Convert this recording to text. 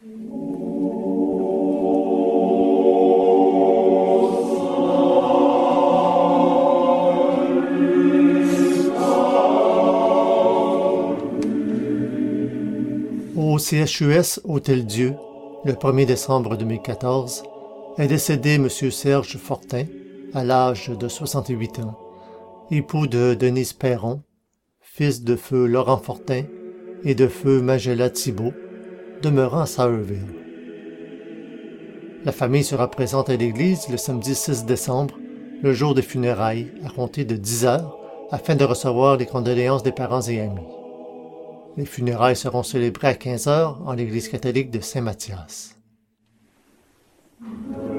Au CHUS Hôtel-Dieu, le 1er décembre 2014, est décédé M. Serge Fortin, à l'âge de 68 ans, époux de Denise Perron, fils de feu Laurent Fortin et de feu Magella Thibault, demeurant à Saurville. La famille sera présente à l'église le samedi 6 décembre, le jour des funérailles, à compter de 10 heures, afin de recevoir les condoléances des parents et amis. Les funérailles seront célébrées à 15 heures en l'église catholique de Saint-Mathias.